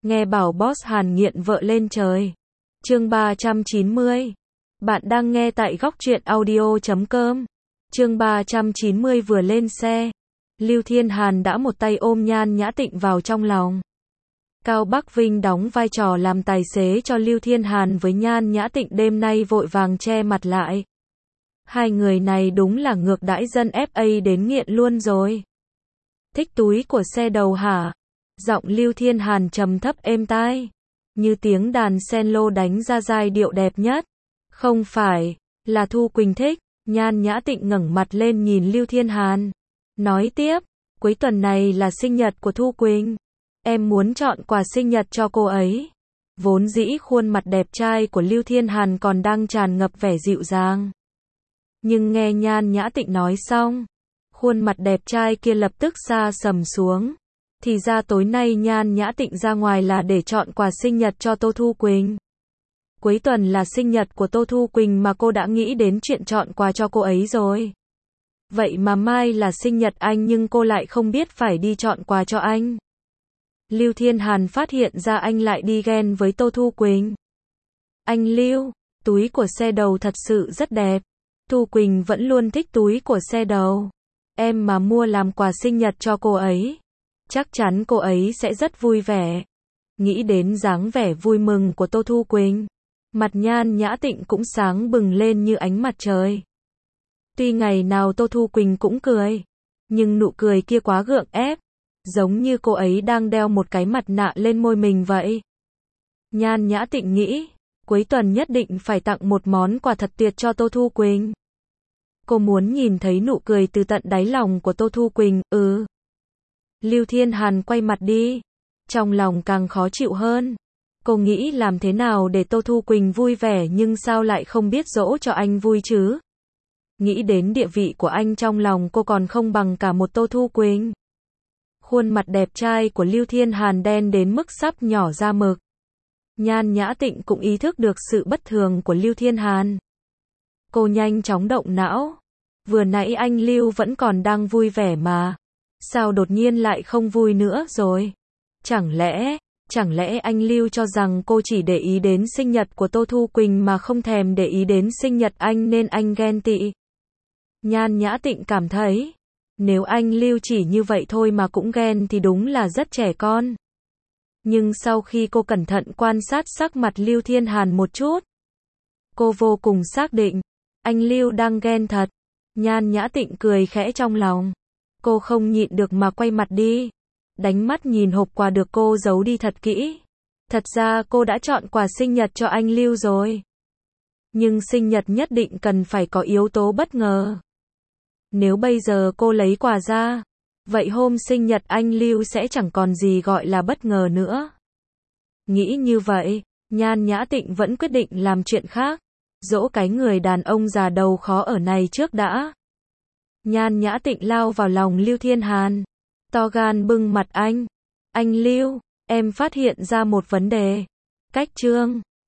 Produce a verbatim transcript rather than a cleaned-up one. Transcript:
Nghe bảo boss Hàn nghiện vợ lên trời. Chương ba trăm chín mươi. Bạn đang nghe tại góc truyện audio chấm com. Chương ba trăm chín mươi vừa lên xe, Lưu Thiên Hàn đã một tay ôm Nhan Nhã Tịnh vào trong lòng. Cao Bắc Vinh đóng vai trò làm tài xế cho Lưu Thiên Hàn với Nhan Nhã Tịnh đêm nay vội vàng che mặt lại. Hai người này đúng là ngược đãi dân ép a đến nghiện luôn rồi. Thích túi của xe đầu hả? Giọng Lưu Thiên Hàn trầm thấp êm tai, như tiếng đàn cello đánh ra giai điệu đẹp nhất. Không phải, là Thu Quỳnh thích. Nhan Nhã Tịnh ngẩng mặt lên nhìn Lưu Thiên Hàn, nói tiếp, cuối tuần này là sinh nhật của Thu Quỳnh. Em muốn chọn quà sinh nhật cho cô ấy. Vốn dĩ khuôn mặt đẹp trai của Lưu Thiên Hàn còn đang tràn ngập vẻ dịu dàng. Nhưng nghe Nhan Nhã Tịnh nói xong, khuôn mặt đẹp trai kia lập tức xa sầm xuống. Thì ra tối nay Nhan Nhã Tịnh ra ngoài là để chọn quà sinh nhật cho Tô Thu Quỳnh. Cuối tuần là sinh nhật của Tô Thu Quỳnh mà cô đã nghĩ đến chuyện chọn quà cho cô ấy rồi. Vậy mà mai là sinh nhật anh nhưng cô lại không biết phải đi chọn quà cho anh. Lưu Thiên Hàn phát hiện ra anh lại đi ghen với Tô Thu Quỳnh. Anh Lưu, túi của xe đầu thật sự rất đẹp. Thu Quỳnh vẫn luôn thích túi của xe đầu. Em mà mua làm quà sinh nhật cho cô ấy, chắc chắn cô ấy sẽ rất vui vẻ. Nghĩ đến dáng vẻ vui mừng của Tô Thu Quỳnh, mặt Nhan Nhã Tịnh cũng sáng bừng lên như ánh mặt trời. Tuy ngày nào Tô Thu Quỳnh cũng cười, nhưng nụ cười kia quá gượng ép, giống như cô ấy đang đeo một cái mặt nạ lên môi mình vậy. Nhan Nhã Tịnh nghĩ, cuối tuần nhất định phải tặng một món quà thật tuyệt cho Tô Thu Quỳnh. Cô muốn nhìn thấy nụ cười từ tận đáy lòng của Tô Thu Quỳnh, ừ. Lưu Thiên Hàn quay mặt đi, trong lòng càng khó chịu hơn. Cô nghĩ làm thế nào để Tô Thu Quỳnh vui vẻ nhưng sao lại không biết dỗ cho anh vui chứ? Nghĩ đến địa vị của anh trong lòng cô còn không bằng cả một Tô Thu Quỳnh. Khuôn mặt đẹp trai của Lưu Thiên Hàn đen đến mức sắp nhỏ ra mực. Nhan Nhã Tịnh cũng ý thức được sự bất thường của Lưu Thiên Hàn. Cô nhanh chóng động não. Vừa nãy anh Lưu vẫn còn đang vui vẻ mà. Sao đột nhiên lại không vui nữa rồi? Chẳng lẽ, chẳng lẽ anh Lưu cho rằng cô chỉ để ý đến sinh nhật của Tô Thu Quỳnh mà không thèm để ý đến sinh nhật anh nên anh ghen tị? Nhan Nhã Tịnh cảm thấy, nếu anh Lưu chỉ như vậy thôi mà cũng ghen thì đúng là rất trẻ con. Nhưng sau khi cô cẩn thận quan sát sắc mặt Lưu Thiên Hàn một chút, cô vô cùng xác định, anh Lưu đang ghen thật. Nhan Nhã Tịnh cười khẽ trong lòng. Cô không nhịn được mà quay mặt đi, đánh mắt nhìn hộp quà được cô giấu đi thật kỹ. Thật ra cô đã chọn quà sinh nhật cho anh Lưu rồi. Nhưng sinh nhật nhất định cần phải có yếu tố bất ngờ. Nếu bây giờ cô lấy quà ra, vậy hôm sinh nhật anh Lưu sẽ chẳng còn gì gọi là bất ngờ nữa. Nghĩ như vậy, Nhan Nhã Tịnh vẫn quyết định làm chuyện khác, dỗ cái người đàn ông già đầu khó ở này trước đã. Nhan Nhã Tịnh lao vào lòng Lưu Thiên Hàn, to gan bưng mặt anh. Anh Lưu, em phát hiện ra một vấn đề. Cách chương